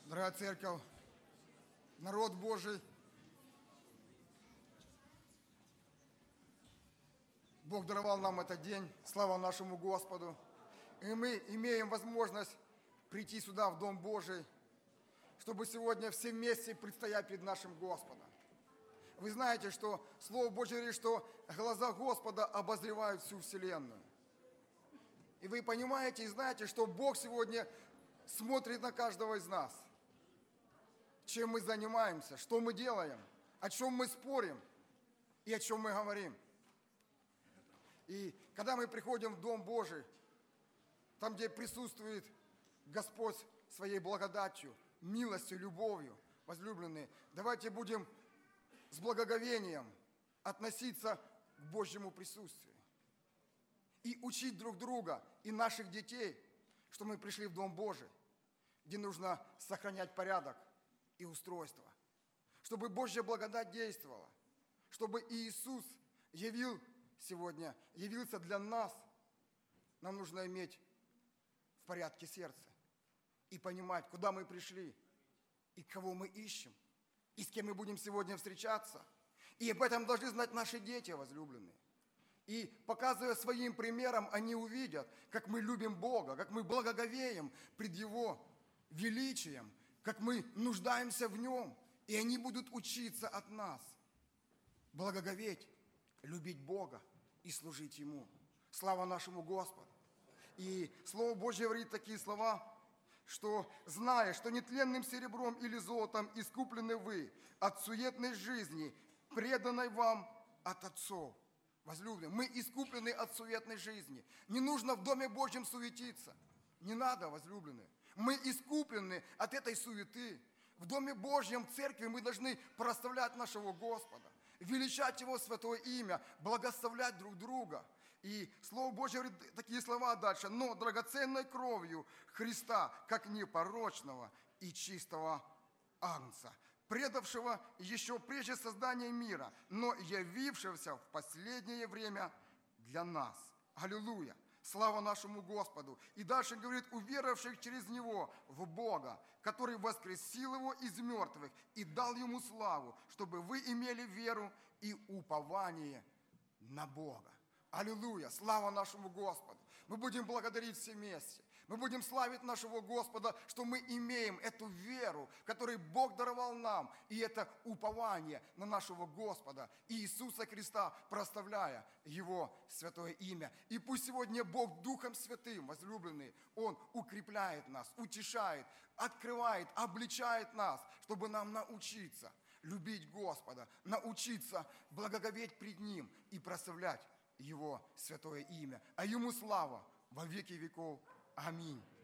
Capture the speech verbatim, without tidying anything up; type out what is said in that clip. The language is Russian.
Дорогая церковь, народ Божий, Бог даровал нам этот день, слава нашему Господу. И мы имеем возможность прийти сюда, в Дом Божий, чтобы сегодня все вместе предстоять перед нашим Господом. Вы знаете, что Слово Божье говорит, что глаза Господа обозревают всю вселенную. И вы понимаете и знаете, что Бог сегодня смотрит на каждого из нас. Чем мы занимаемся, что мы делаем, о чем мы спорим и о чем мы говорим. И когда мы приходим в Дом Божий, там, где присутствует Господь своей благодатью, милостью, любовью, возлюбленные, давайте будем с благоговением относиться к Божьему присутствию и учить друг друга и наших детей, что мы пришли в Дом Божий, где нужно сохранять порядок и устройство, чтобы Божья благодать действовала, чтобы Иисус явил сегодня, явился для нас. Нам нужно иметь в порядке сердце и понимать, куда мы пришли, и кого мы ищем, и с кем мы будем сегодня встречаться. И об этом должны знать наши дети, возлюбленные. И показывая своим примером, они увидят, как мы любим Бога, как мы благоговеем пред Его величием, как мы нуждаемся в Нем, и они будут учиться от нас благоговеть, любить Бога и служить Ему. Слава нашему Господу! И Слово Божье говорит такие слова, что, зная, что нетленным серебром или золотом искуплены вы от суетной жизни, преданной вам от отцов. Возлюбленные, мы искуплены от суетной жизни. Не нужно в Доме Божьем суетиться. Не надо, возлюбленные. Мы искуплены от этой суеты. В Доме Божьем, церкви, мы должны прославлять нашего Господа, величать Его святое имя, благословлять друг друга. И Слово Божье говорит такие слова дальше. Но драгоценной кровью Христа, как непорочного и чистого агнца, предавшего еще прежде создания мира, но явившегося в последнее время для нас. Аллилуйя! Слава нашему Господу! И дальше говорит, уверовавших через Него в Бога, который воскресил Его из мертвых и дал Ему славу, чтобы вы имели веру и упование на Бога. Аллилуйя! Слава нашему Господу! Мы будем благодарить все вместе. Мы будем славить нашего Господа, что мы имеем эту веру, которую Бог даровал нам, и это упование на нашего Господа Иисуса Христа, прославляя Его святое имя. И пусть сегодня Бог Духом Святым, возлюбленный, Он укрепляет нас, утешает, открывает, обличает нас, чтобы нам научиться любить Господа, научиться благоговеть пред Ним и прославлять Его святое имя. А Ему слава во веки веков. Аминь.